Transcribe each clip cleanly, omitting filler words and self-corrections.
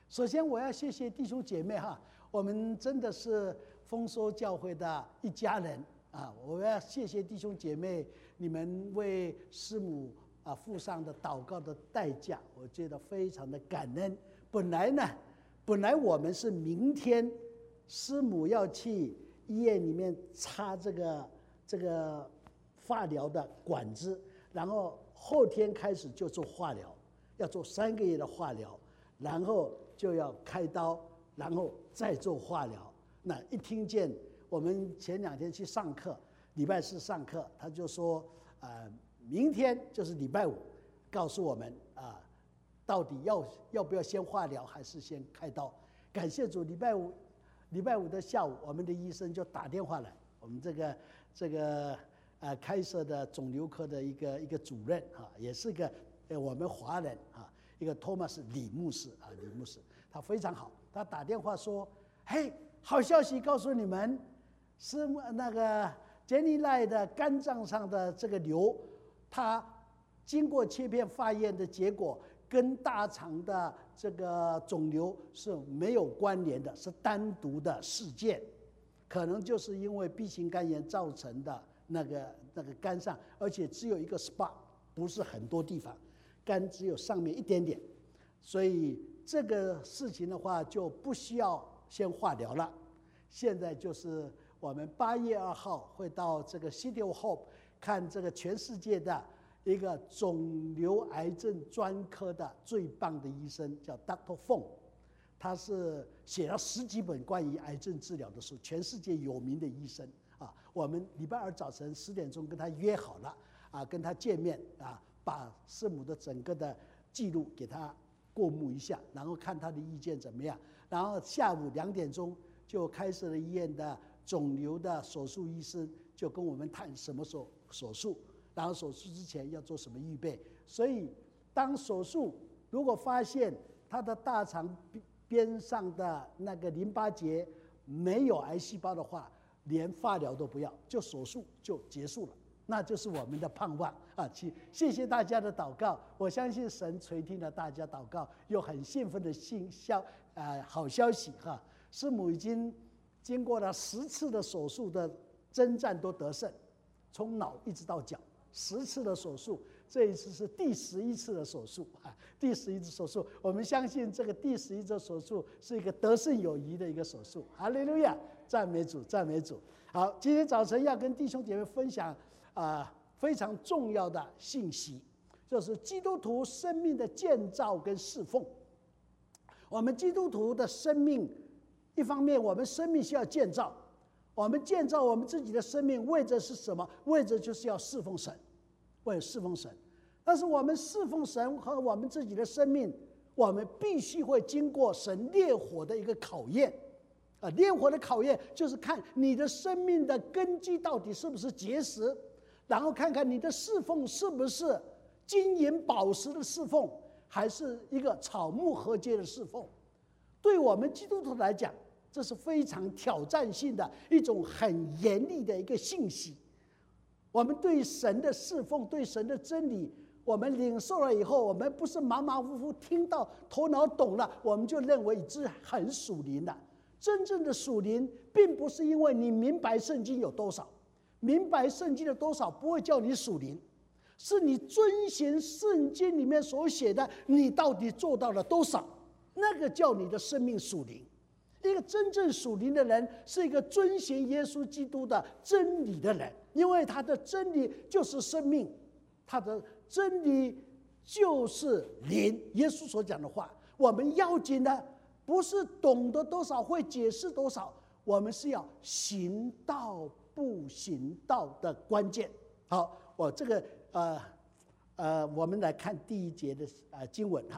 首先我要谢谢弟兄姐妹哈，我们真的是丰收教会的一家人啊！我要谢谢弟兄姐妹，你们为师母付上的祷告的代价，我觉得非常的感恩。本来我们是明天师母要去医院里面插这个化疗的管子，然后后天开始就做化疗，要做3个月的化疗，然后就要开刀，然后再做化疗。那一听见我们前2天去上课，礼拜4上课，他就说明天就是礼拜5，告诉我们到底要不要先化疗还是先开刀。感谢主，礼拜五的下午，我们的医生就打电话来，我们这个开设的肿瘤科的一个主任也是个我们华人一个托马斯李牧师他非常好，他打电话说：“嘿，好消息告诉你们，是那个杰尼赖的肝脏上的这个瘤，它经过切片化验的结果，跟大肠的这个肿瘤是没有关联的，是单独的事件，可能就是因为 B 型肝炎造成的那个肝上，而且只有一个 spot， 不是很多地方，肝只有上面一点点，所以这个事情的话就不需要先化疗了。现在就是我们8月2号会到这个 City of Hope 看这个全世界的一个肿瘤癌症专科的最棒的医生，叫 Dr. Fong， 他是写了10几本关于癌症治疗的书，全世界有名的医生我们礼拜2早晨10点钟跟他约好了跟他见面把师母的整个的记录给他过目一下，然后看他的意见怎么样。然后下午2点钟就开设了医院的肿瘤的手术医生就跟我们谈什么时候手术，然后手术之前要做什么预备。所以当手术如果发现他的大肠边上的那个淋巴结没有癌细胞的话，连化疗都不要，就手术就结束了，那就是我们的盼望谢谢大家的祷告，我相信神垂听了大家祷告，有很兴奋的好消息师母已经经过了10次的手术的征战都得胜，从脑一直到脚10次的手术，这一次是第11次的手术第11次手术，我们相信这个第11次手术是一个得胜有余的一个手术。哈利路亚，赞美主，赞美主。好，今天早晨要跟弟兄姐妹分享非常重要的信息，就是基督徒生命的建造跟侍奉。我们基督徒的生命，一方面我们生命需要建造，我们建造我们自己的生命为着是什么？为着就是要侍奉神，为了侍奉神。但是我们侍奉神和我们自己的生命，我们必须会经过神烈火的一个考验烈火的考验就是看你的生命的根基到底是不是结实，然后看看你的侍奉是不是金银宝石的侍奉，还是一个草木禾秸的侍奉。对我们基督徒来讲，这是非常挑战性的一种很严厉的一个信息。我们对神的侍奉，对神的真理，我们领受了以后，我们不是马马虎虎听到头脑懂了，我们就认为这很属灵了。真正的属灵并不是因为你明白圣经有多少，明白圣经的多少不会叫你属灵，是你遵循圣经里面所写的，你到底做到了多少，那个叫你的生命属灵。一个真正属灵的人是一个遵循耶稣基督的真理的人，因为他的真理就是生命，他的真理就是灵。耶稣所讲的话，我们要紧的不是懂得多少，会解释多少，我们是要行道不行道的关键。好，我这个我们来看第1节的经文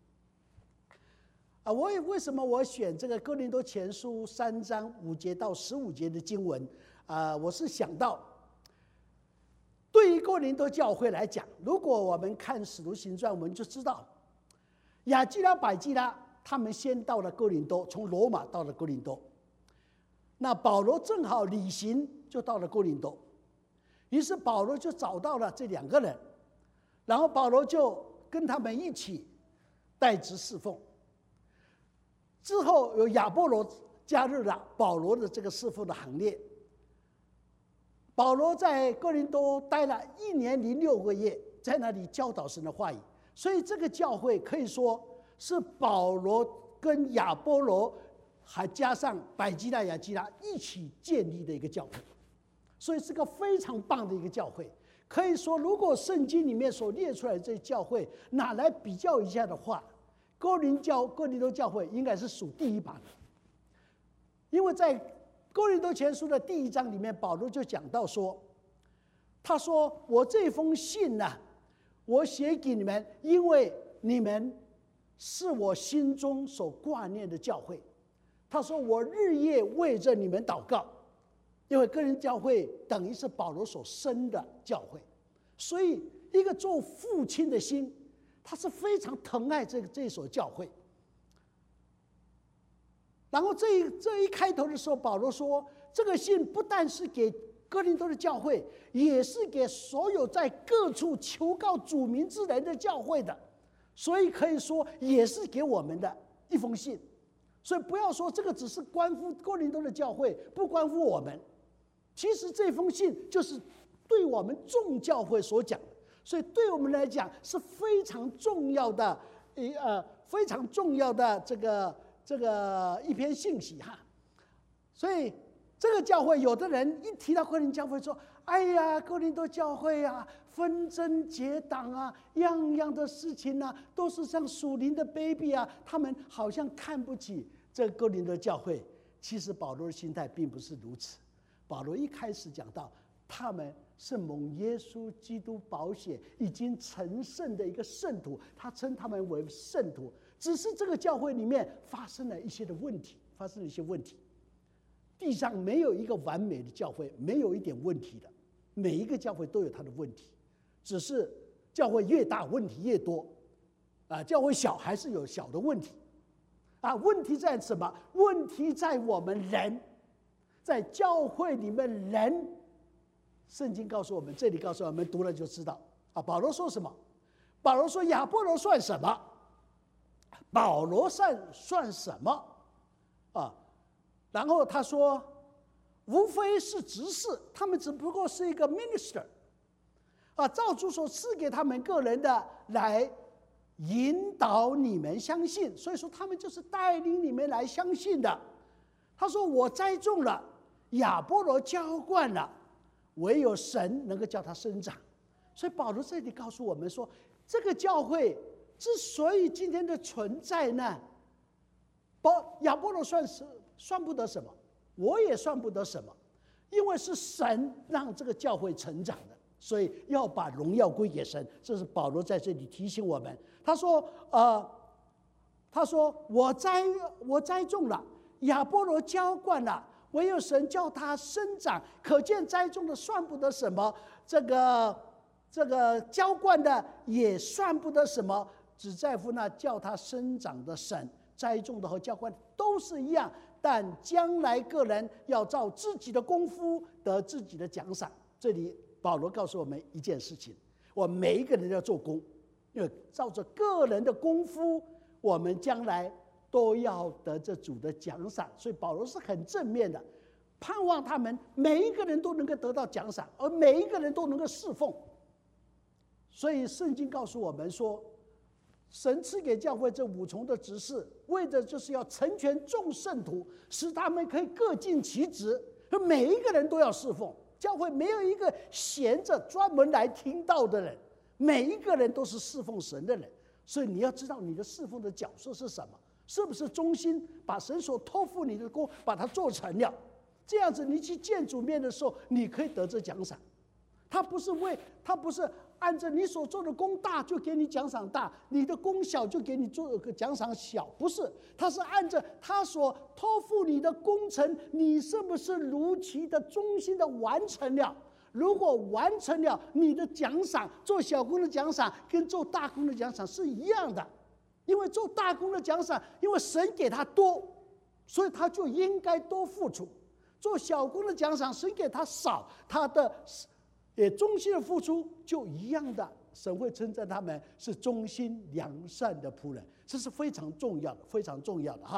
为什么我选这个哥林多前书3章5节到15节的经文我是想到，对于哥林多教会来讲，如果我们看使徒行传，我们就知道亚基拉、百基拉他们先到了哥林多，从罗马到了哥林多，那保罗正好旅行就到了哥林多，于是保罗就找到了这2个人，然后保罗就跟他们一起代职侍奉。 之后有亚波罗加入了保罗的这个侍奉的行列。保罗在哥林多待了1年零6个月，在那里教导神的话语。所以这个教会可以说是保罗跟亚波罗还加上百基拉、亚基拉一起建立的一个教会，所以是个非常棒的一个教会。可以说，如果圣经里面所列出来的这些教会拿来比较一下的话，哥林多教会应该是数第一把的。因为在哥林多前书的第1章里面，保罗就讲到说，他说：“我这封信呢，我写给你们，因为你们是我心中所挂念的教会。”他说：“我日夜为着你们祷告。”因为哥林多教会等于是保罗所生的教会，所以一个做父亲的心，他是非常疼爱这所教会。然后这一开头的时候，保罗说，这个信不但是给哥林多的教会，也是给所有在各处求告主名之人的教会的，所以可以说也是给我们的一封信。所以不要说这个只是关乎哥林多的教会，不关乎我们。其实这封信就是对我们众教会所讲的，所以对我们来讲是非常重要的，非常重要的这个一篇信息哈。所以这个教会，有的人一提到哥林多教会说：“哎呀，哥林多教会啊，纷争结党啊，样样的事情啊，都是像属灵的 baby 啊，他们好像看不起这哥林多教会。”其实保罗的心态并不是如此。保罗一开始讲到，他们是蒙耶稣基督宝血已经成圣的一个圣徒，他称他们为圣徒。只是这个教会里面发生了一些问题。地上没有一个完美的教会，没有一点问题的，每一个教会都有它的问题，只是教会越大问题越多，教会小还是有小的问题，问题在什么？问题在我们人。在教会里面人，圣经告诉我们，这里告诉我们，读了就知道。保罗说什么？保罗说亚波罗算什么？保罗算什么？然后他说，无非是执事，他们只不过是一个 minister， 照主所赐给他们个人的来引导你们相信，所以说他们就是带领你们来相信的。他说：“我栽种了，亚波罗浇灌了，唯有神能够叫它生长。”所以保罗这里告诉我们说，这个教会之所以今天的存在呢，亚波罗算不得什么，我也算不得什么，因为是神让这个教会成长的，所以要把荣耀归给神。这是保罗在这里提醒我们。他说：“我栽种了。”亚波罗浇灌了，唯有神叫它生长。可见栽种的算不得什么，这个浇灌的也算不得什么，只在乎那叫它生长的神。栽种的和浇灌的都是一样，但将来个人要照自己的功夫得自己的奖赏。这里保罗告诉我们一件事情：我们每一个人要做工，因为照着个人的功夫，我们将来都要得着主的奖赏。所以保罗是很正面的，盼望他们每一个人都能够得到奖赏，而每一个人都能够侍奉。所以圣经告诉我们说，神赐给教会这5重的职事，为的就是要成全众圣徒，使他们可以各尽其职，每一个人都要侍奉。教会没有一个闲着专门来听道的人，每一个人都是侍奉神的人。所以你要知道你的侍奉的角色是什么，是不是忠心把神所托付你的工把它做成了，这样子你去见主面的时候，你可以得着奖赏。他不是按照你所做的功大就给你奖赏大，你的功小就给你做个奖赏小，不是，他是按照他所托付你的工程，你是不是如期的忠心的完成了？如果完成了，你的奖赏，做小工的奖赏跟做大工的奖赏是一样的。因为做大工的奖赏，因为神给他多，所以他就应该多付出；做小工的奖赏，神给他少，他的也忠心的付出就一样的，神会称赞他们是忠心良善的仆人。这是非常重要的，非常重要的哈。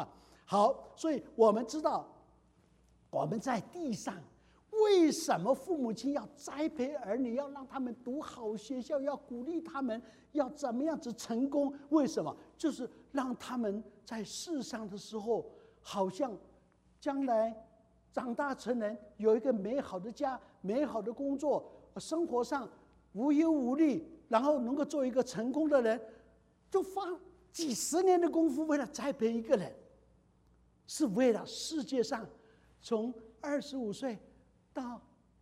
好，所以我们知道，我们在地上，为什么父母亲要栽培儿女，要让他们读好学校，要鼓励他们，要怎么样子成功？为什么？就是让他们在世上的时候，好像将来长大成人，有一个美好的家、美好的工作，生活上无忧无虑，然后能够做一个成功的人，就花几十年的功夫，为了栽培一个人。是为了世界上从25岁到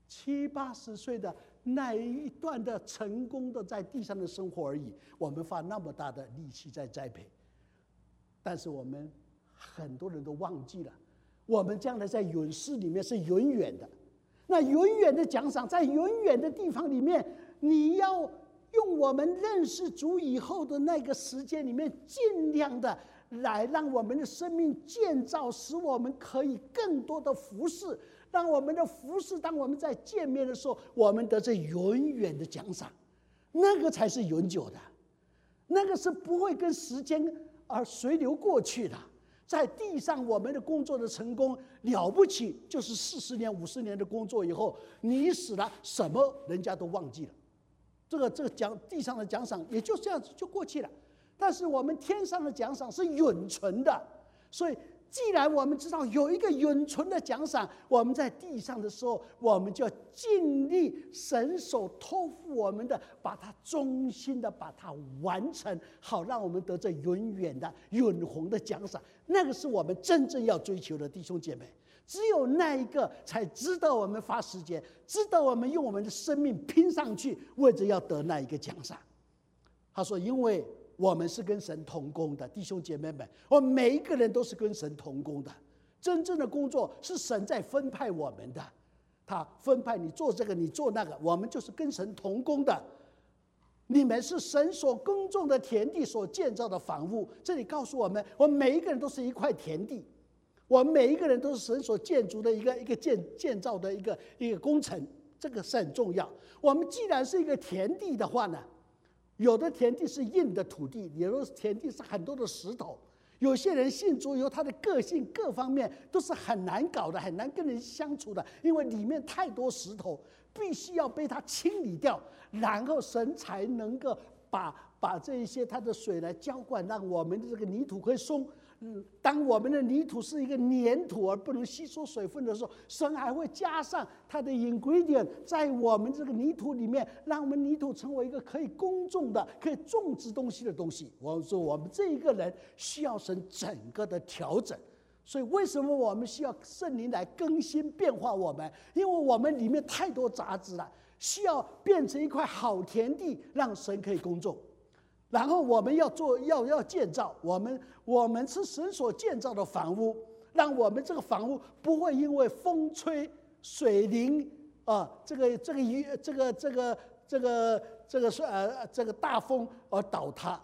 70、80岁的那一段的成功的在地上的生活而已。我们花那么大的力气在栽培，但是我们很多人都忘记了，我们将来在永世里面是永远的。那永远的奖赏，在永远的地方里面，你要用我们认识主以后的那个时间里面，尽量的来让我们的生命建造，使我们可以更多的服侍，让我们的服侍，当我们在见面的时候，我们得着永远的奖赏，那个才是永久的，那个是不会跟时间而随流过去的。在地上我们的工作的成功了不起，就是40年、50年的工作以后，你死了，什么人家都忘记了，这个地上的奖赏也就这样子就过去了。但是我们天上的奖赏是永存的，所以既然我们知道有一个永存的奖赏，我们在地上的时候，我们就要尽力神所托付我们的，把它忠心的把它完成，好让我们得着永远的永恒的奖赏。那个是我们真正要追求的，弟兄姐妹。只有那一个才值得我们花时间，值得我们用我们的生命拼上去，为着要得那一个奖赏。他说，因为我们是跟神同工的，弟兄姐妹们，我们每一个人都是跟神同工的。真正的工作是神在分派我们的，他分派你做这个，你做那个，我们就是跟神同工的。你们是神所耕种的田地，所建造的房屋。这里告诉我们，我们每一个人都是一块田地，我们每一个人都是神所建筑的一个建造的一个工程，这个是很重要。我们既然是一个田地的话呢，有的田地是硬的土地，有的田地是很多的石头。有些人信主以后，他的个性各方面都是很难搞的，很难跟人相处的，因为里面太多石头，必须要被他清理掉，然后神才能够把这一些他的水来浇灌，让我们的这个泥土可以松。当我们的泥土是一个粘土而不能吸收水分的时候，神还会加上它的 ingredient 在我们这个泥土里面，让我们泥土成为一个可以耕种的、可以种植东西的东西。我说我们这一个人需要神整个的调整，所以为什么我们需要圣灵来更新变化我们？因为我们里面太多杂质了，需要变成一块好田地，让神可以耕种。然后我们要建造，我们是神所建造的房屋，让我们这个房屋不会因为风吹、水淋这个大风而倒塌。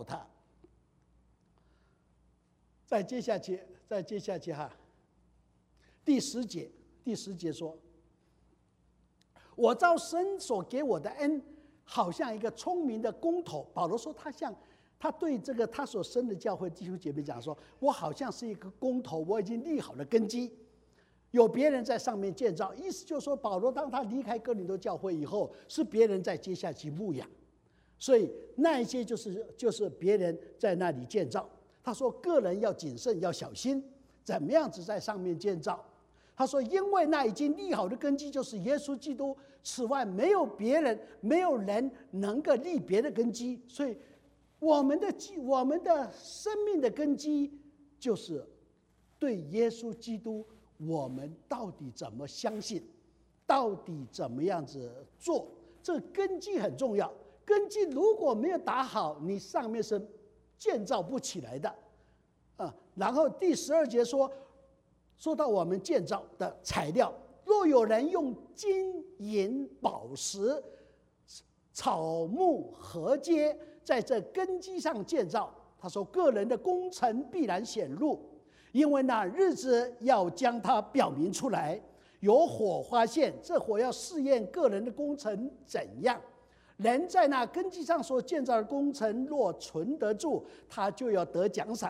再接下去哈，第十节说，我照神所给我的恩，好像一个聪明的工头。保罗说他对这个他所生的教会弟兄姐妹讲说，我好像是一个工头，我已经立好了根基，有别人在上面建造。意思就是说，保罗当他离开哥林多教会以后，是别人在接下去牧养，所以那一些就是别人在那里建造。他说个人要谨慎，要小心怎么样子在上面建造。他说因为那已经立好的根基就是耶稣基督，此外没有别人，没有人能够立别的根基。所以我们的生命的根基就是对耶稣基督，我们到底怎么相信，到底怎么样子做，这根基很重要。根基如果没有打好，你上面是建造不起来的。然后第12节说到我们建造的材料，若有人用金银宝石、草木禾秸在这根基上建造，他说个人的工程必然显露，因为那日子要将它表明出来，有火发现，这火要试验个人的工程怎样。人在那根基上所建造的工程若存得住，他就要得奖赏。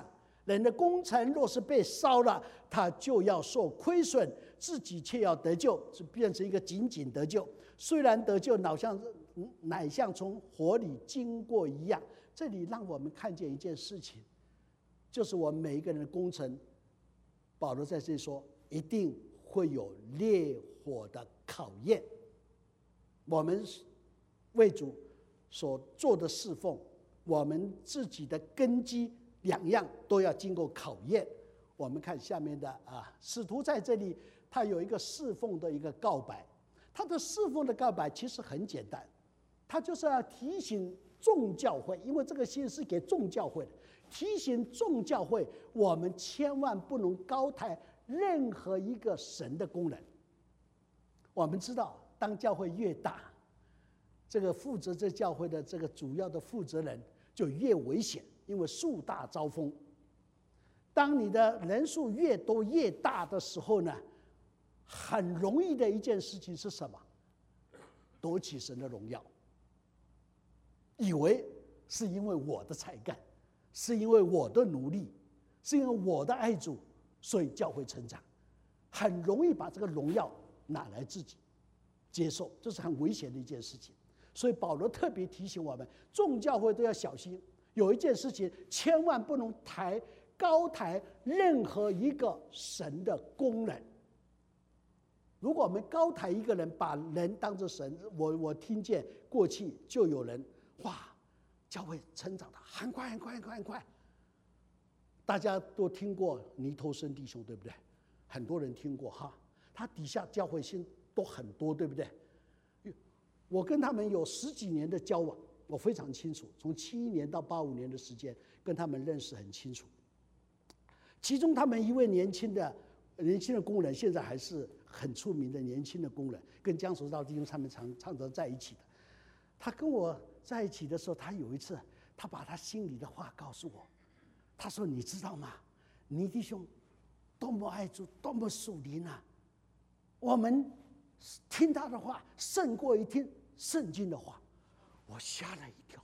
人的工程若是被烧了，他就要受亏损，自己却要得救，就变成一个仅仅得救。虽然得救，乃像从火里经过一样。这里让我们看见一件事情，就是我们每一个人的工程，保罗在这里说，一定会有烈火的考验。我们为主所做的侍奉，我们自己的根基两样都要经过考验。我们看下面的使徒在这里他有一个侍奉的一个告白，他的侍奉的告白其实很简单，他就是要提醒众教会，因为这个信是给众教会的，提醒众教会，我们千万不能高抬任何一个神的工人。我们知道，当教会越大，这个负责这教会的这个主要的负责人就越危险，因为树大招风。当你的人数越多越大的时候呢，很容易的一件事情是什么？夺取神的荣耀，以为是因为我的才干，是因为我的努力，是因为我的爱主，所以教会成长，很容易把这个荣耀拿来自己接受，这是很危险的一件事情。所以保罗特别提醒我们，众教会都要小心，有一件事情千万不能高抬任何一个神的工人。如果我们高抬一个人，把人当作神，我听见过去就有人教会成长的很快很快很快很快。大家都听过尼头生弟兄，对不对？很多人听过哈，他底下教会信都很多，对不对？我跟他们有10几年的交往，我非常清楚，从71年到85年的时间跟他们认识很清楚。其中他们一位年轻的工人，现在还是很出名的年轻的工人，跟江守道弟兄他们常常在一起的。他跟我在一起的时候，他有一次他把他心里的话告诉我，他说：“你知道吗？倪弟兄多么爱主，多么属灵啊！我们听他的话胜过于听圣经的话。”我吓了一跳，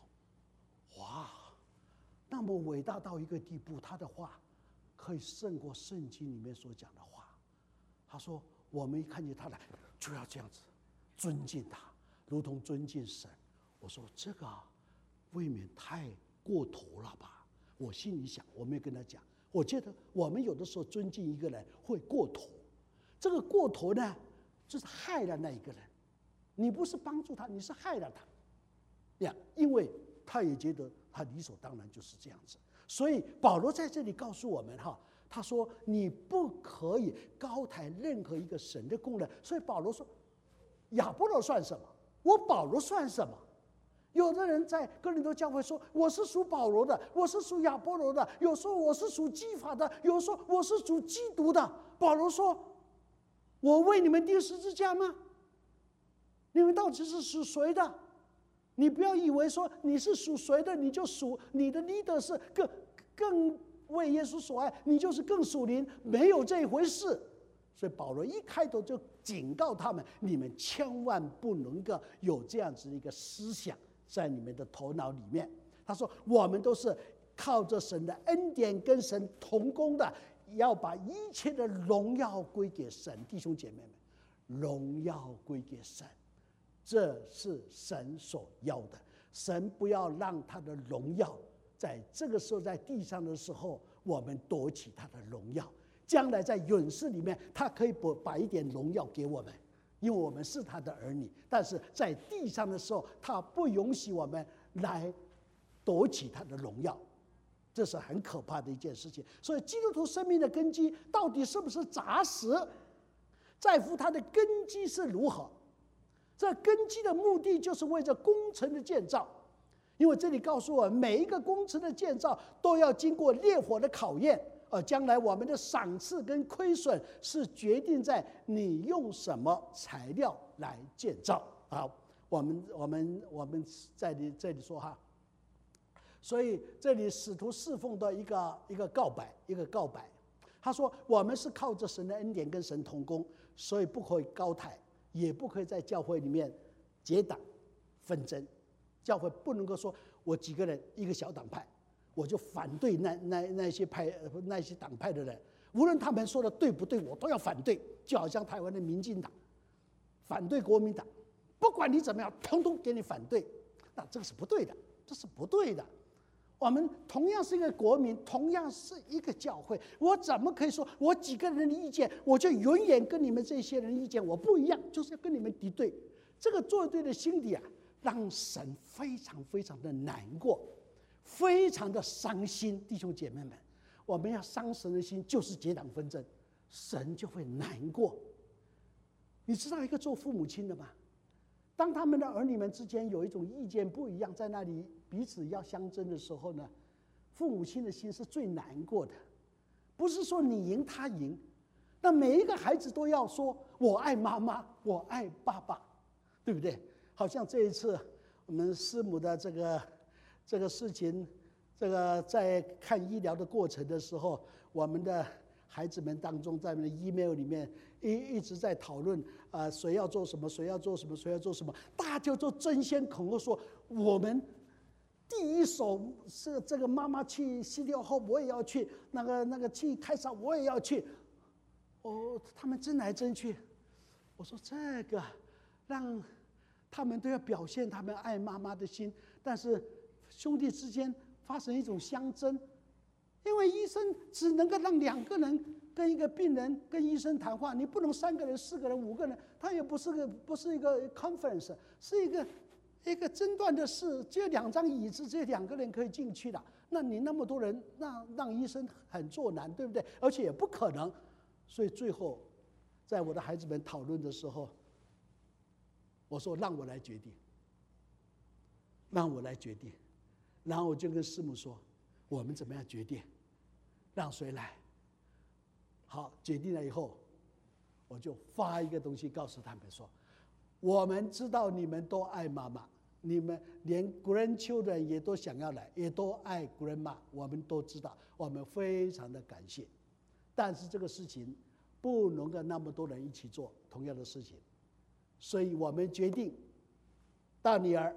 那么伟大到一个地步，他的话可以胜过圣经里面所讲的话。他说：“我们一看见他来，就要这样子尊敬他，如同尊敬神。”我说：“这个未免太过头了吧？”我心里想，我没有跟他讲。我觉得我们有的时候尊敬一个人会过头，这个过头呢，就是害了那一个人。你不是帮助他，你是害了他呀，因为他也觉得他理所当然就是这样子。所以保罗在这里告诉我们他说你不可以高抬任何一个神的工人。所以保罗说，亚波罗算什么？我保罗算什么？有的人在哥林多教会说，我是属保罗的，我是属亚波罗的，有时候我是属基法的，有时候我是属基督的。保罗说，我为你们钉十字架吗？你们到底是属谁的？你不要以为说你是属谁的，你就属你的 leader 是更为耶稣所爱，你就是更属灵，没有这一回事。所以保罗一开头就警告他们，你们千万不能够有这样子的一个思想在你们的头脑里面。他说，我们都是靠着神的恩典跟神同工的，要把一切的荣耀归给神。弟兄姐妹们，荣耀归给神，这是神所要的。神不要让他的荣耀在这个时候在地上的时候，我们夺取他的荣耀。将来在永世里面，他可以把一点荣耀给我们，因为我们是他的儿女。但是在地上的时候，他不允许我们来夺取他的荣耀，这是很可怕的一件事情。所以基督徒生命的根基到底是不是扎实，在乎他的根基是如何。这根基的目的就是为着工程的建造，因为这里告诉我们，每一个工程的建造都要经过烈火的考验。将来我们的赏赐跟亏损是决定在你用什么材料来建造。好，我们在这里说所以这里使徒侍奉的一个告白，他说我们是靠着神的恩典跟神同工，所以不可以高抬，也不可以在教会里面结党纷争。教会不能够说我几个人一个小党派， 我就反对那些党派的人，无论他们说的对不对，我都要反对。就好像台湾的民进党反对国民党，不管你怎么样，统统给你反对，那这个是不对的，这是不对的。我们同样是一个国民，同样是一个教会，我怎么可以说我几个人的意见，我就永远跟你们这些人意见我不一样，就是要跟你们敌对？这个作对的心理啊，让神非常非常的难过，非常的伤心。弟兄姐妹们，我们要伤神的心，就是结党纷争，神就会难过。你知道一个做父母亲的吗？当他们的儿女们之间有一种意见不一样，在那里彼此要相争的时候呢，父母亲的心是最难过的。不是说你赢他赢，那每一个孩子都要说我爱妈妈，我爱爸爸，对不对？好像这一次我们师母的这个事情，在看医疗的过程的时候，我们的孩子们当中，在我们的 email 里面一直在讨论谁要做什么，谁要做什么，谁要做什么，大家就争先恐后说我们第一手是这个妈妈去City of Hope，我也要去，那个去开场我也要去。他们争来争去，我说这个让他们都要表现他们爱妈妈的心，但是兄弟之间发生一种相争。因为医生只能够让2个人跟一个病人跟医生谈话，你不能3个人、4个人、5个人，他也不是一个 conference， 是一个诊断的事，只有2张椅子，只有2个人可以进去的。那你那么多人，让医生很作难，对不对？而且也不可能。所以最后，在我的孩子们讨论的时候，我说让我来决定，让我来决定。然后我就跟师母说，我们怎么样决定？让谁来？好，决定了以后，我就发一个东西告诉他们说，我们知道你们都爱妈妈，你们连 grandchildren 也都想要来，也都爱 grandma， 我们都知道，我们非常的感谢。但是这个事情不能够那么多人一起做同样的事情，所以我们决定大女儿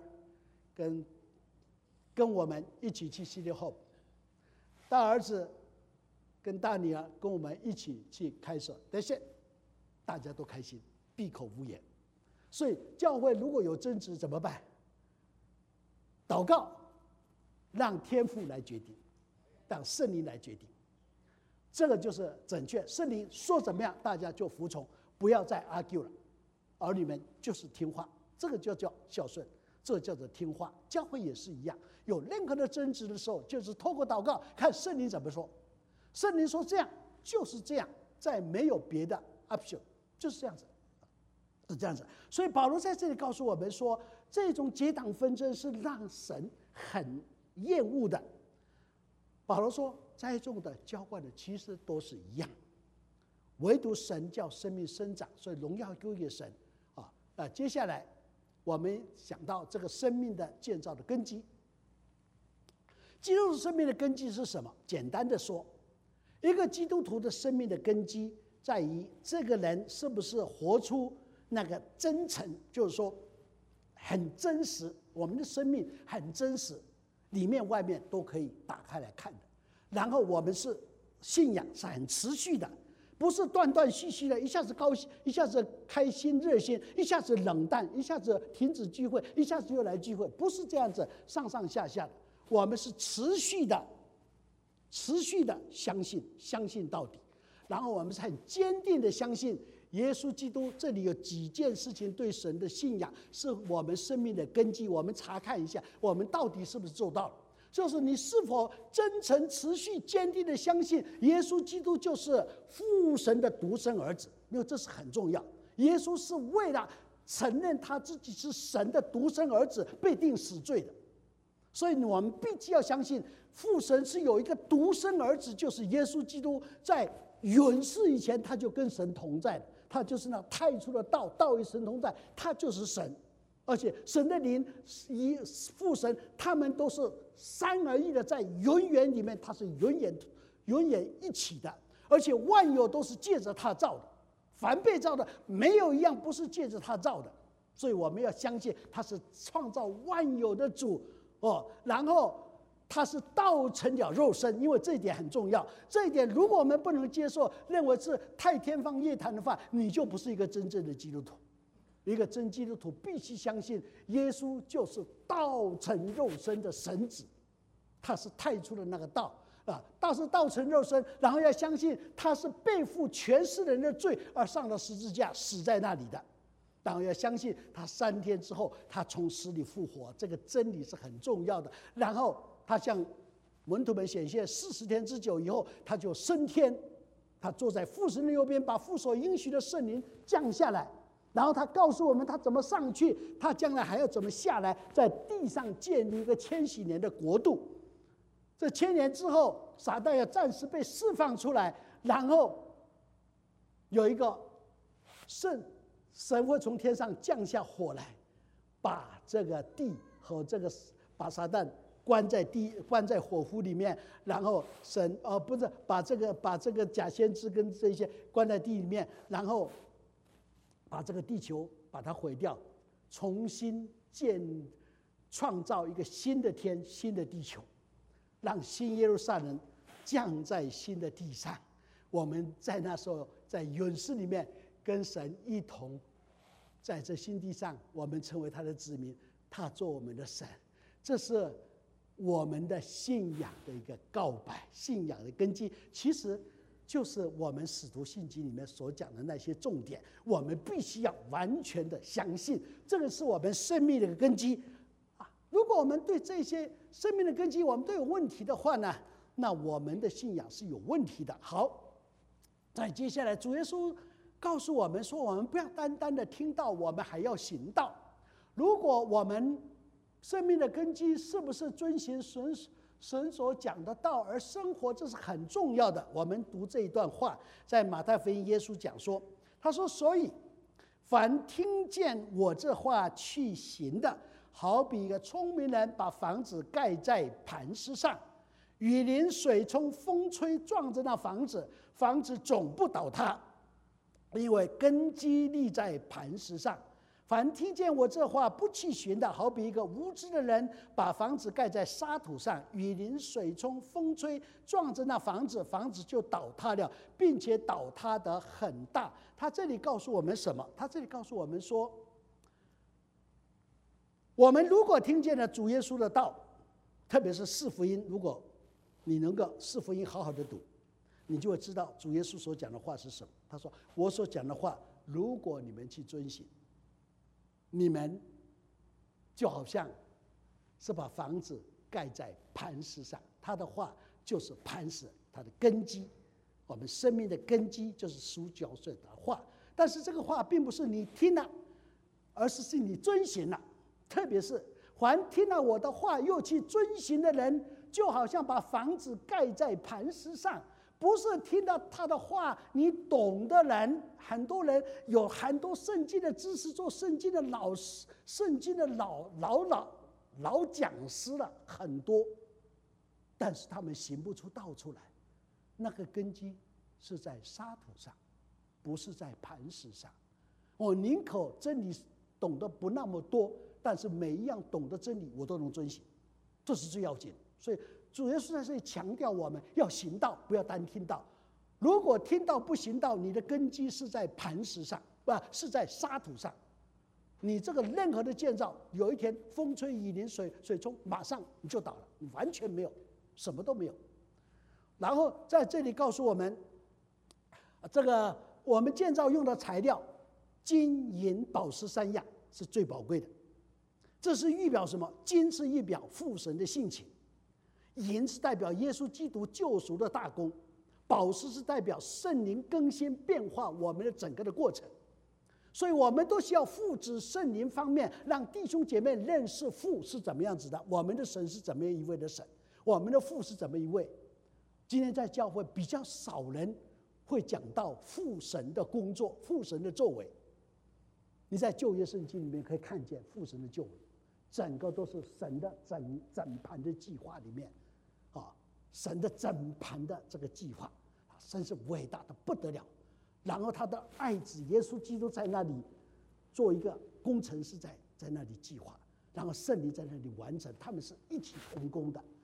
跟我们一起去 City Hope， 大儿子跟大女儿跟我们一起去开设，但是大家都开心，闭口无言。所以教会如果有争执怎么办？祷告，让天父来决定，让圣灵来决定，这个就是正确。圣灵说怎么样，大家就服从，不要再 argue 了。儿女们就是听话，这个就叫孝顺，这叫做听话。教会也是一样，有任何的争执的时候，就是透过祷告看圣灵怎么说。圣灵说这样就是这样，再没有别的 option， 就是这样子，是这样子。所以保罗在这里告诉我们说，这种结党纷争是让神很厌恶的。保罗说，栽种的、浇灌的其实都是一样，唯独神叫生命生长，所以荣耀归给神啊。接下来我们想到这个生命的建造的根基，基督徒生命的根基是什么？简单的说，一个基督徒的生命的根基在于这个人是不是活出那个真诚，就是说很真实，我们的生命很真实，里面外面都可以打开来看的。然后我们是信仰是很持续的，不是断断续续的，一下子高兴，一下子开心热心，一下子冷淡，一下子停止聚会，一下子又来聚会，不是这样子上上下下的。我们是持续的相信到底，然后我们是很坚定的相信耶稣基督。这里有几件事情对神的信仰是我们生命的根基，我们查看一下，我们到底是不是做到了？就是你是否真诚、持续、坚定的相信耶稣基督就是父神的独生儿子？因为这是很重要。耶稣是为了承认他自己是神的独生儿子被定死罪的，所以我们必须要相信父神是有一个独生儿子，就是耶稣基督，在永世以前他就跟神同在的，他就是那太初的道，道与神同在，他就是神。而且神的灵与父神他们都是三而一的，在永远里面他是永远一起的，而且万有都是借着他造的，凡被造的没有一样不是借着他造的。所以我们要相信他是创造万有的主然后他是道成了肉身，因为这一点很重要。这一点如果我们不能接受，认为是太天方夜谭的话，你就不是一个真正的基督徒。一个真基督徒必须相信耶稣就是道成肉身的神子，他是太初的那个道啊，道是道成肉身，然后要相信他是背负全世人的罪而上了十字架死在那里的。然后要相信他3天之后他从死里复活，这个真理是很重要的。然后他向门徒们显现40天之久以后，他就升天，他坐在父神的右边，把父所应许的圣灵降下来。然后他告诉我们他怎么上去，他将来还要怎么下来，在地上建立一个千禧年的国度。这1000年之后，撒旦要暂时被释放出来，然后有一个神会从天上降下火来，把这个地和把撒旦关在火湖里面，然后不是把这个假先知跟这些关在地里面，然后把这个地球把它毁掉，重新创造一个新的天、新的地球，让新耶路撒冷降在新的地上。我们在那时候在永世里面跟神一同在这新地上，我们成为他的子民，他做我们的神。这是我们的信仰的一个告白，信仰的根基，其实就是我们使徒信经里面所讲的那些重点，我们必须要完全的相信，这个是我们生命的根基啊。如果我们对这些生命的根基我们都有问题的话呢，那我们的信仰是有问题的。好，在接下来主耶稣告诉我们说，我们不要单单的听到，我们还要行道。如果我们生命的根基是不是遵行神所讲的道而生活，这是很重要的。我们读这一段话，在马太福音耶稣讲说，他说，所以凡听见我这话去行的，好比一个聪明人把房子盖在磐石上，雨淋水冲风吹，撞着那房子，房子总不倒塌，因为根基立在磐石上。凡听见我这话不去行的，好比一个无知的人把房子盖在沙土上，雨淋水冲风吹，撞着那房子，房子就倒塌了，并且倒塌得很大。他这里告诉我们什么？他这里告诉我们说，我们如果听见了主耶稣的道，特别是四福音，如果你能够四福音好好的读，你就会知道主耶稣所讲的话是什么。他说，我所讲的话如果你们去遵行，你们就好像是把房子盖在磐石上。他的话就是磐石，他的根基，我们生命的根基就是属教训的话。但是这个话并不是你听了，而是你遵行了。特别是凡听了我的话又去遵行的人，就好像把房子盖在磐石上。不是听到他的话你懂的人，很多人有很多圣经的知识，做圣经的老师，圣经的老讲师了很多，但是他们行不出道出来。那个根基是在沙土上，不是在磐石上。我宁可真理懂得不那么多，但是每一样懂得真理我都能遵行，这是最要紧。所以主耶稣在这里强调我们要行道，不要单听道。如果听道不行道，你的根基是在磐石上，是在沙土上。你这个任何的建造，有一天风吹雨淋水冲，马上你就倒了，你完全没有，什么都没有。然后在这里告诉我们，这个我们建造用的材料，金银宝石3样是最宝贵的。这是预表什么？金是预表父神的性情，银是代表耶稣基督救赎的大功，宝石是代表圣灵更新变化我们的整个的过程。所以我们都需要父子圣灵方面，让弟兄姐妹认识父是怎么样子的，我们的神是怎么样一位的神，我们的父是怎么一位。今天在教会比较少人会讲到父神的工作，父神的作为。你在旧约圣经里面可以看见父神的作为，整个都是神的整盘的计划里面，神的整盘的这个计划，神是伟大的不得了。然后他的爱子耶稣基督在那里做一个工程师，在那里计划，然后圣灵在那里完成，他们是一起同工的。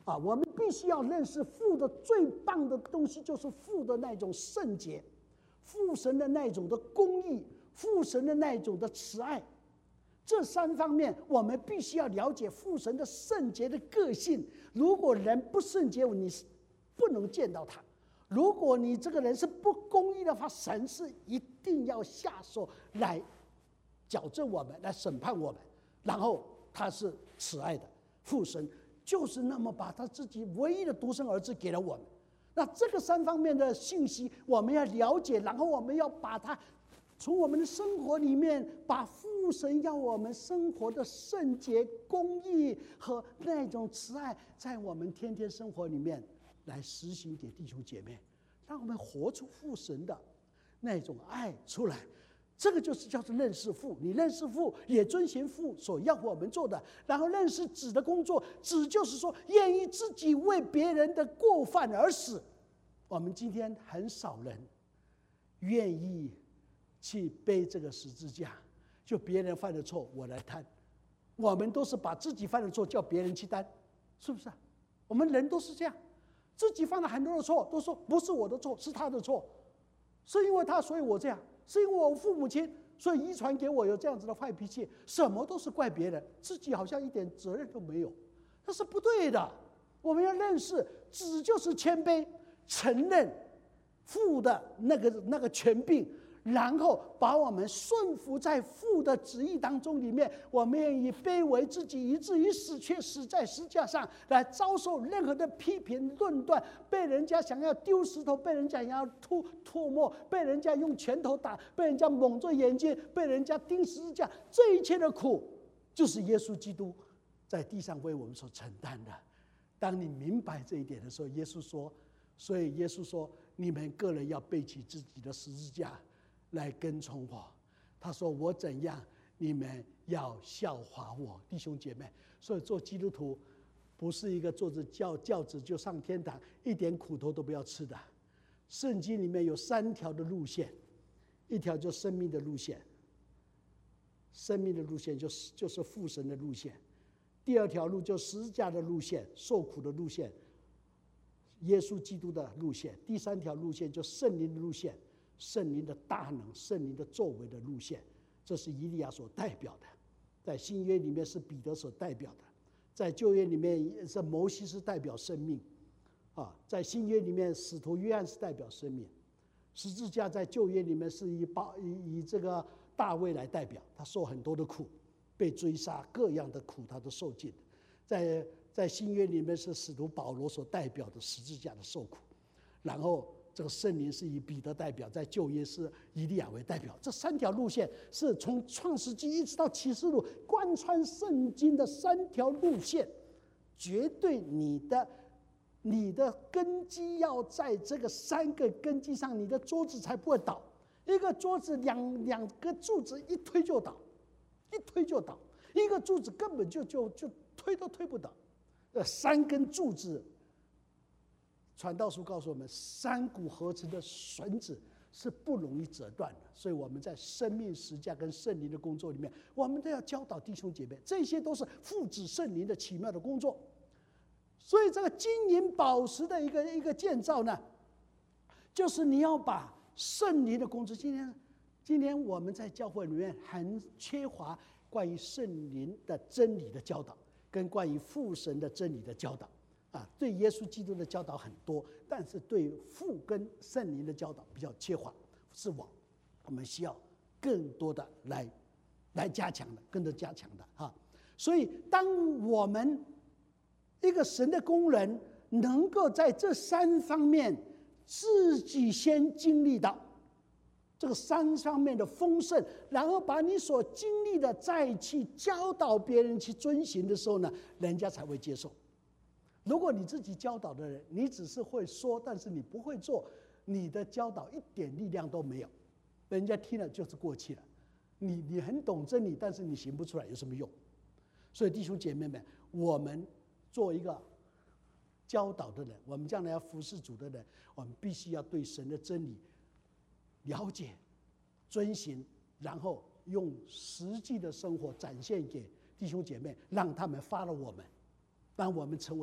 我们必须要认识父的最棒的东西，就是父的那种圣洁，父神的那种的公义，父神的那种的慈爱。这3方面，我们必须要了解父神的圣洁的个性。如果人不圣洁，你是不能见到他；如果你这个人是不公义的话，神是一定要下手来矫正我们，来审判我们。然后他是慈爱的，父神就是那么把他自己唯一的独生儿子给了我们。那这个3方面的信息我们要了解，然后我们要把它从我们的生活里面，把父神要我们生活的圣洁、公义和那种慈爱，在我们天天生活里面来实行给弟兄姐妹，让我们活出父神的那种爱出来。这个就是叫做认识父，你认识父，也遵循父所要我们做的。然后认识子的工作，子就是说愿意自己为别人的过犯而死。我们今天很少人愿意去背这个十字架，就别人犯的错我来担。我们都是把自己犯的错叫别人去担，是不是？我们人都是这样，自己犯了很多的错，都说不是我的错，是他的错，是因为他所以我这样，是因为我父母亲所以遗传给我有这样子的坏脾气，什么都是怪别人，自己好像一点责任都没有，这是不对的。我们要认识子就是谦卑，承认父的那个权柄，然后把我们顺服在父的旨意当中里面，我们愿意卑微自己，以至于死，却死在十字架上，来遭受任何的批评论断，被人家想要丢石头，被人家想要唾沫，被人家用拳头打，被人家蒙着眼睛，被人家钉十字架，这一切的苦，就是耶稣基督在地上为我们所承担的。当你明白这一点的时候，所以耶稣说，你们个人要背起自己的十字架来跟从我。他说我怎样，你们要效法我。弟兄姐妹，所以做基督徒不是一个坐着轿子就上天堂，一点苦头都不要吃的。圣经里面有3条的路线，一条就是生命的路线，生命的路线就是父神的路线；第2条路就是十字架的路线，受苦的路线，耶稣基督的路线；第3条路线就是圣灵的路线，圣灵的大能、圣灵的作为的路线。这是以利亚所代表的，在新约里面是彼得所代表的，在旧约里面是摩西是代表生命，在新约里面使徒约翰是代表生命。十字架在旧约里面是以这个大卫来代表，他受很多的苦，被追杀，各样的苦他都受尽。在新约里面是使徒保罗所代表的十字架的受苦，然后这个圣灵是以彼得代表，在旧约是以利亚为代表。这3条路线是从创世纪一直到启示录贯穿圣经的3条路线，绝对你的根基要在这个3个根基上，你的桌子才不会倒。一个桌子两个柱子一推就倒，一推就倒，一个柱子根本就推都推不倒。3根柱子，传道书告诉我们，3股合成的绳子是不容易折断的。所以我们在生命实价跟圣灵的工作里面，我们都要教导弟兄姐妹，这些都是父子圣灵的奇妙的工作。所以这个金银宝石的一个建造呢，就是你要把圣灵的工作。今天我们在教会里面很缺乏关于圣灵的真理的教导，跟关于父神的真理的教导。对耶稣基督的教导很多，但是对父跟圣灵的教导比较缺乏，是我们需要更多的来加强的，更多加强的。所以当我们一个神的工人能够在这3方面自己先经历到这个3方面的丰盛，然后把你所经历的再去教导别人去遵循的时候呢，人家才会接受。如果你自己教导的人，你只是会说，但是你不会做，你的教导一点力量都没有，人家听了就是过气了。你很懂真理，但是你行不出来，有什么用？所以弟兄姐妹们，我们做一个教导的人，我们将来要服侍主的人，我们必须要对神的真理了解、遵行，然后用实际的生活展现给弟兄姐妹，让他们follow我们，让我们成为一个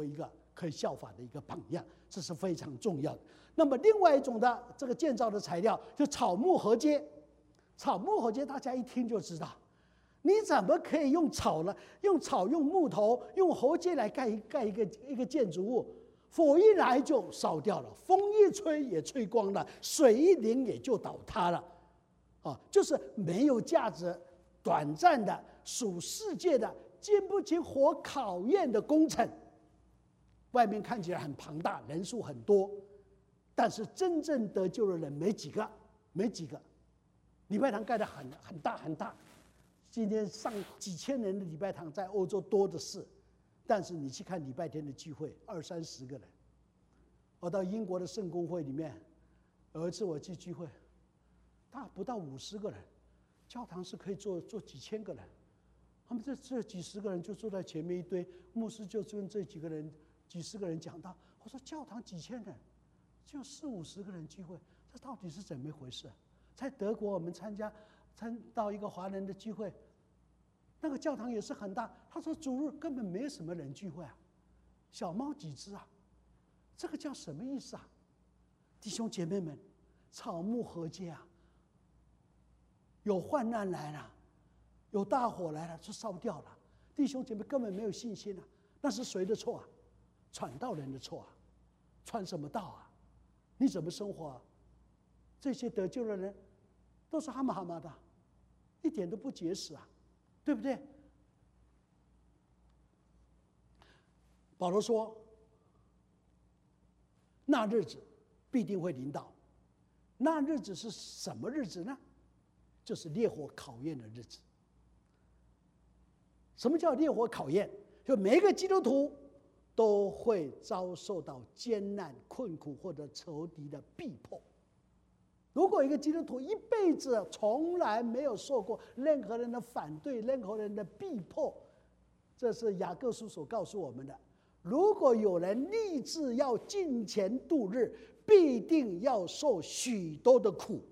可以效法的一个榜样，这是非常重要的。那么另外一种的这个建造的材料，就草木合接。草木合接，大家一听就知道，你怎么可以用草呢？用草、用木头、用合接来盖一个建筑物？火一来就烧掉了，风一吹也吹光了，水一淋也就倒塌了，就是没有价值、短暂的、属世界的、经不起火考验的工程。外面看起来很庞大，人数很多，但是真正得救的人没几个。礼拜堂盖得很大很大，今天上几千人的礼拜堂在欧洲多的是，但是你去看礼拜天的聚会，20-30个人。我到英国的圣公会里面，有一次我去聚会，不到50个人，教堂是可以坐几千个人，他们这几十个人就坐在前面一堆，牧师就跟这几十个人讲道。我说教堂几千人，就40-50个人聚会，这到底是怎么一回事？在德国，我们参到一个华人的聚会，那个教堂也是很大。他说主日根本没什么人聚会啊，小猫几只啊，这个叫什么意思啊？弟兄姐妹们，草木合接啊，有患难来了，有大火来了，就烧掉了。弟兄姐妹根本没有信心啊，那是谁的错啊？传道人的错啊，传什么道啊？你怎么生活啊？这些得救的人都是哈麻的，一点都不结实啊，对不对？保罗说，那日子必定会临到。那日子是什么日子呢？就是烈火考验的日子。什么叫烈火考验？就每一个基督徒都会遭受到艰难、困苦或者仇敌的逼迫。如果一个基督徒一辈子从来没有受过任何人的反对、任何人的逼迫，这是雅各书所告诉我们的。如果有人立志要敬虔度日，必定要受许多的苦。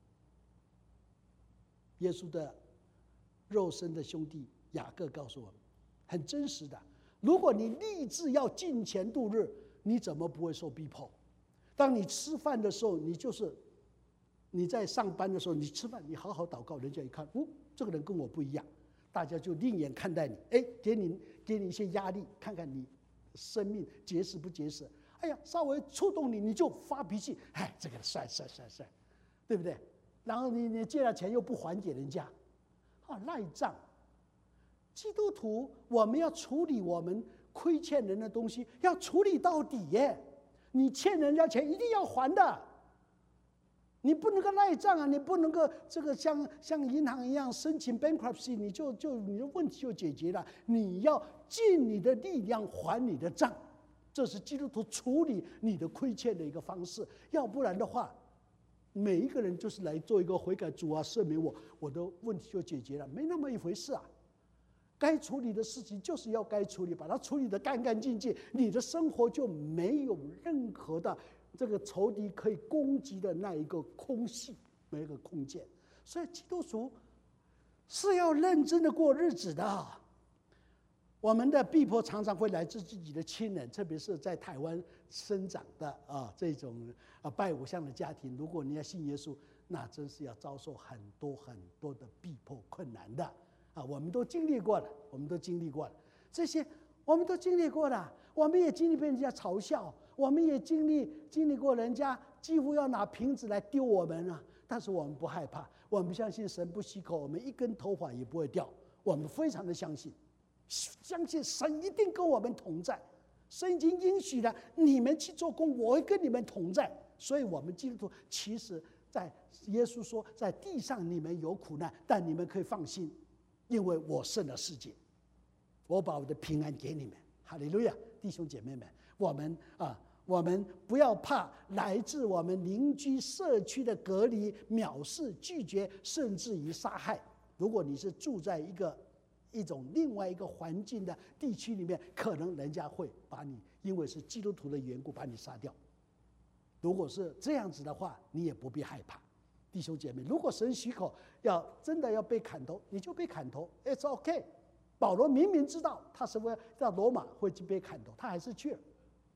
耶稣的肉身的兄弟雅各告诉我们，很真实的。如果你立志要敬虔度日，你怎么不会受逼迫？当你吃饭的时候，你在上班的时候，你吃饭，你好好祷告，人家一看，这个人跟我不一样，大家就另眼看待你，给你一些压力，看看你生命结实不结实。哎呀，稍微触动你就发脾气，这个帅，对不对？然后你借了钱又不还给人家，赖账。基督徒，我们要处理我们亏欠人的东西，要处理到底耶！你欠人家钱一定要还的。你不能够赖账啊！你不能够这个像银行一样申请 bankruptcy， 你的问题就解决了。你要尽你的力量还你的账，这是基督徒处理你的亏欠的一个方式。要不然的话，每一个人就是来做一个悔改，主啊赦免我的问题就解决了，没那么一回事啊！该处理的事情就是要该处理，把它处理得干干净净，你的生活就没有任何的这个仇敌可以攻击的那一个空隙，没有一个空间。所以基督徒是要认真的过日子的。我们的逼迫常常会来自自己的亲人，特别是在台湾生长的这种拜偶像的家庭。如果你要信耶稣，那真是要遭受很多很多的逼迫困难的。我们都经历过了，这些我们都经历过了。我们也经历被人家嘲笑，我们也经历过人家几乎要拿瓶子来丢我们啊，但是我们不害怕，我们相信神不息口，我们一根头发也不会掉，我们非常的相信神一定跟我们同在，神已经应许了，你们去做工，我会跟你们同在。所以我们基督徒其实在耶稣说，在地上你们有苦难，但你们可以放心，因为我胜了世界，我把我的平安给你们。哈利路亚！弟兄姐妹们，我们不要怕来自我们邻居社区的隔离、藐视、拒绝，甚至于杀害。如果你是住在一种另外一个环境的地区里面，可能人家会把你因为是基督徒的缘故把你杀掉。如果是这样子的话，你也不必害怕。弟兄姐妹，如果神许可真的要被砍头，你就被砍头 ，It's OK。保罗明明知道他是会到罗马会被砍头，他还是去了。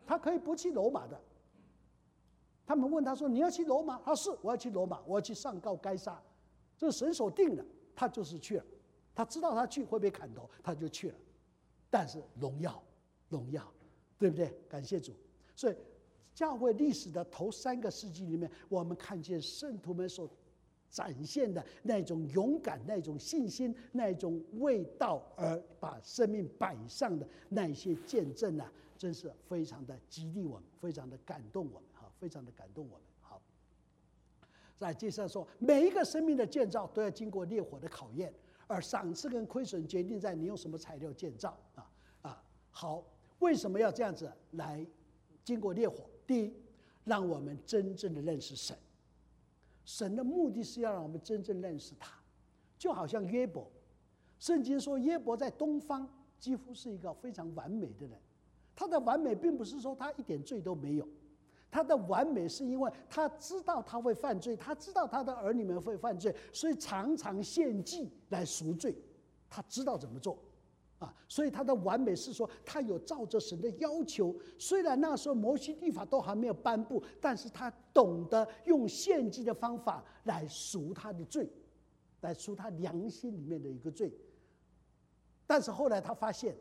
他可以不去罗马的。他们问他说：“你要去罗马？”他说：“是，我要去罗马，我要去上告该撒。”这是神所定的，他就是去了。他知道他去会被砍头，他就去了。但是荣耀，对不对？感谢主。所以教会历史的头3个世纪里面，我们看见圣徒们所展现的那种勇敢、那种信心、那种为道而把生命摆上的那些见证啊，真是非常的激励我们，非常的感动我们，非常的感动我们。好，再接下来说，每一个生命的建造都要经过烈火的考验，而赏赐跟亏损决定在你用什么材料建造好，为什么要这样子来经过烈火？第一，让我们真正的认识神。神的目的是要让我们真正认识他，就好像约伯，圣经说约伯在东方几乎是一个非常完美的人。他的完美并不是说他一点罪都没有，他的完美是因为他知道他会犯罪，他知道他的儿女们会犯罪，所以常常献祭来赎罪，他知道怎么做。所以他的完美是说，他有照着神的要求。虽然那时候摩西律法都还没有颁布，但是他懂得用献祭的方法来赎他的罪，来赎他良心里面的一个罪。但是后来他发现，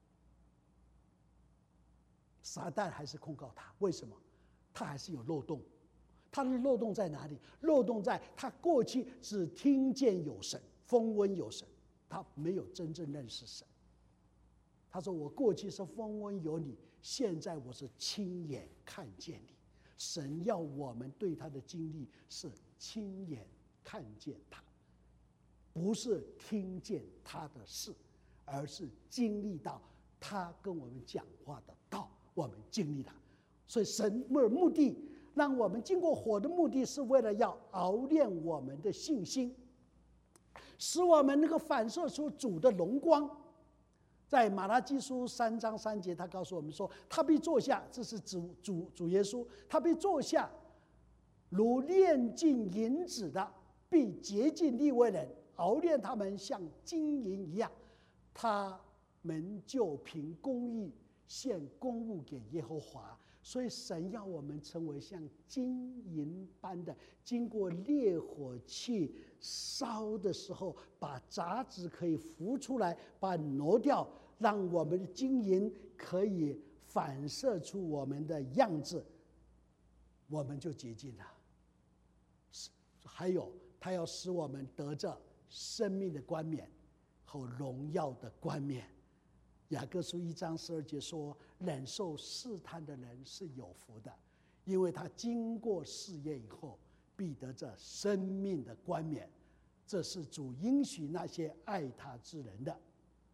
撒旦还是控告他。为什么？他还是有漏洞。他的漏洞在哪里？漏洞在他过去只听见有神，风闻有神，他没有真正认识神。他说：“我过去是风闻有你，现在我是亲眼看见你。”神要我们对他的经历是亲眼看见他，不是听见他的事，而是经历到他跟我们讲话的道，我们经历他。所以神的目的让我们经过火的目的是为了要熬炼我们的信心，使我们能够反射出主的荣光。在马拉基书3章3节，他告诉我们说，他必坐下，这是主耶稣，他必坐下，如炼尽银子的，必洁净利未人，熬炼他们像金银一样，他们就凭公义献公物给耶和华。所以神要我们成为像金银般的，经过烈火去烧的时候，把杂质可以浮出来，把它挪掉，让我们的金银可以反射出我们的样子，我们就洁净了。还有，他要使我们得着生命的冠冕和荣耀的冠冕。雅各书1章12节说，忍受试探的人是有福的，因为他经过试验以后，必得着生命的冠冕。这是主应许那些爱他之人的。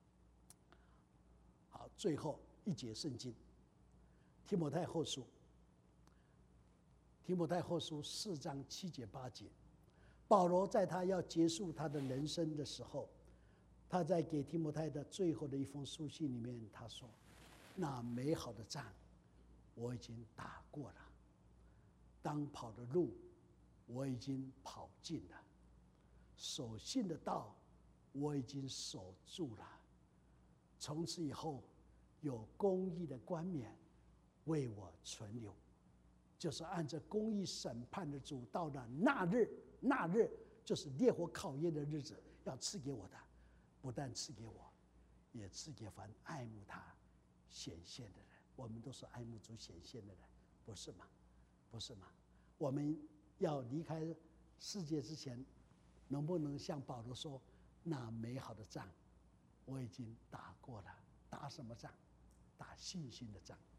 好，最后一节圣经，提摩太后书4章7节8节，保罗在他要结束他的人生的时候，他在给提摩太的最后的一封书信里面，他说：“那美好的仗我已经打过了，当跑的路我已经跑尽了，守信的道我已经守住了。从此以后，有公义的冠冕为我存留。”就是按着公义审判的主到了那日就是烈火考验的日子，要赐给我的，不但赐给我，也赐给凡爱慕他显现的人。我们都是爱慕主显现的人，不是吗？不是吗？我们要离开世界之前，能不能像保罗说，那美好的仗我已经打过了？打什么仗？打信心的仗。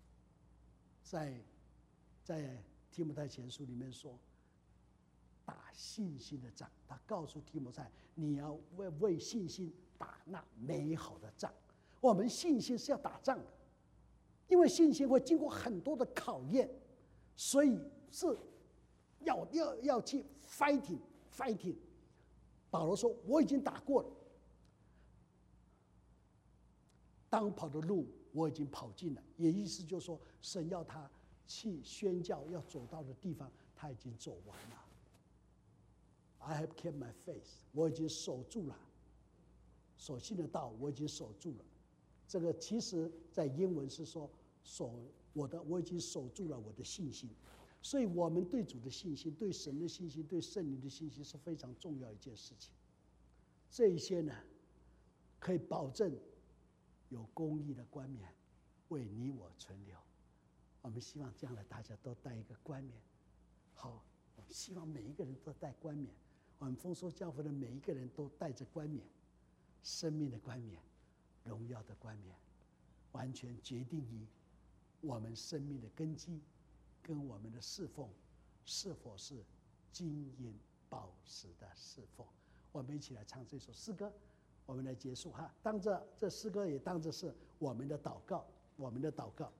在提摩太前书里面说，打信心的仗。他告诉提摩太，你要为信心打那美好的仗。我们信心是要打仗的，因为信心会经过很多的考验，所以是要去 fighting。保罗说，我已经打过了，当跑的路我已经跑尽了。也意思就是说，神要他去宣教要走到的地方，他已经走完了。I have kept my faith， 我已经守住了，守信的道我已经守住了。这个其实在英文是说守我已经守住了我的信心。所以我们对主的信心、对神的信心、对圣灵的信心是非常重要一件事情。这一些呢，可以保证有公义的冠冕为你我存留。我们希望将来大家都戴一个冠冕。好，我们希望每一个人都戴冠冕。我们丰收教会的每一个人都带着冠冕，生命的冠冕，荣耀的冠冕，完全决定于我们生命的根基跟我们的侍奉是否是金银宝石的侍奉。我们一起来唱这首诗歌，我们来结束哈。当着这诗歌也当着是我们的祷告，我们的祷告。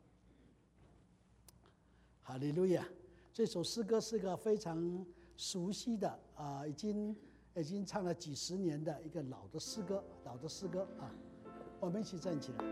哈利路亚！这首诗歌是个非常熟悉的已经唱了几十年的一个老的诗歌啊。我们一起站起来。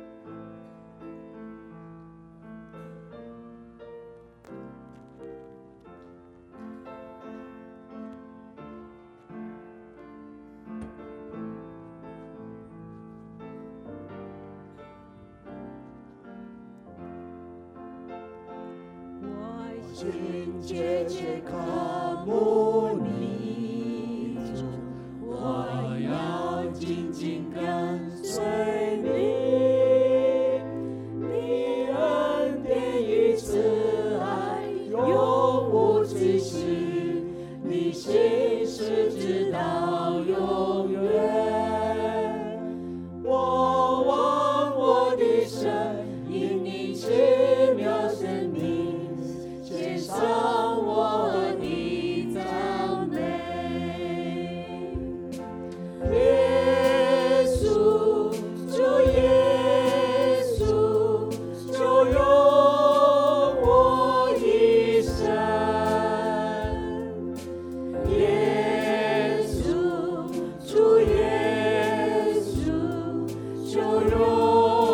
心切切渴慕你主，我要紧紧跟随你。你恩典与慈爱永无止息，你心事直到永远。我望我的神，因你奇妙生命。献上我的赞美，耶稣，主耶稣，就用我一生，耶稣，主耶稣，就用。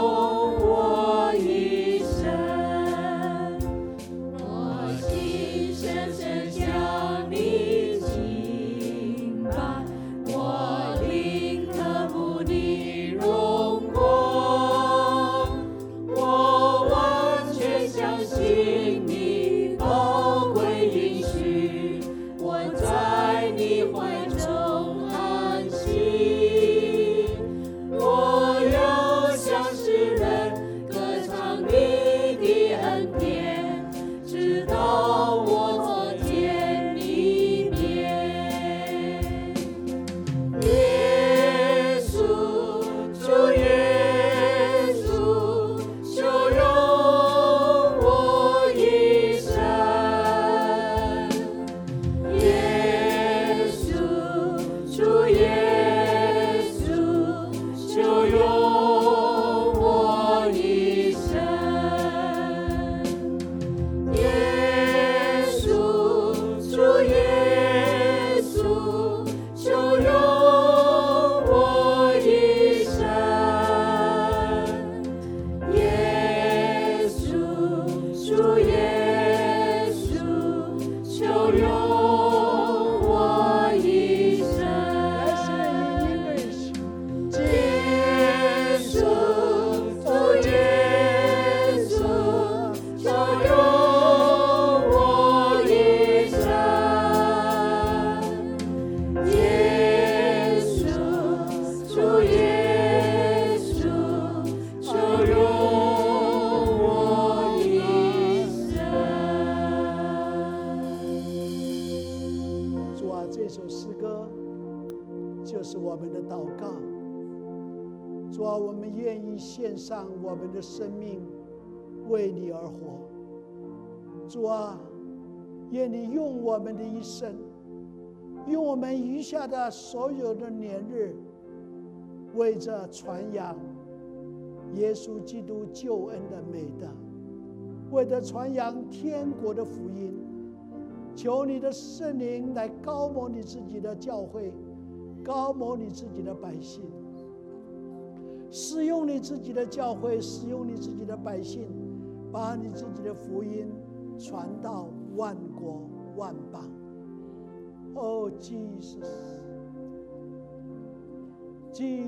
献上我们的生命为你而活。主啊，愿你用我们的一生，用我们余下的所有的年日，为着传扬耶稣基督救恩的美德，为着传扬天国的福音，求你的圣灵来高摩你自己的教会，高摩你自己的百姓，使用你自己的教会，使用你自己的百姓，把你自己的福音传到万国万邦。Oh Jesus,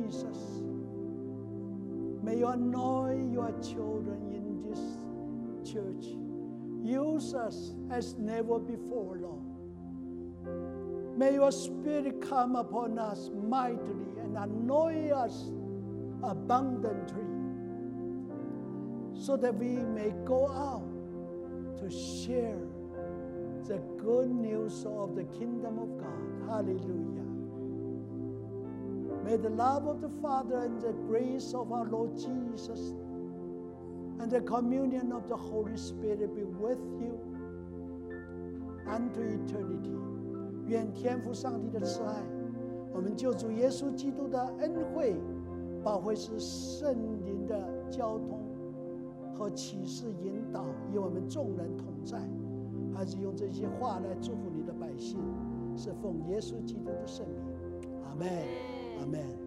Jesus, may you anoint your children in this church. Use us as never before, Lord. May your Spirit come upon us mightily and anoint us abundantly, so that we may go out to share the good news of the kingdom of God. Hallelujah. May the love of the Father and the grace of our Lord Jesus and the communion of the Holy Spirit be with you unto eternity. 愿天父上帝的慈爱，我们救主耶稣基督的恩惠，保惠师圣灵的交通和启示引导，与我们众人同在。还是用这些话来祝福你的百姓，是奉耶稣基督的圣名。阿们，阿们。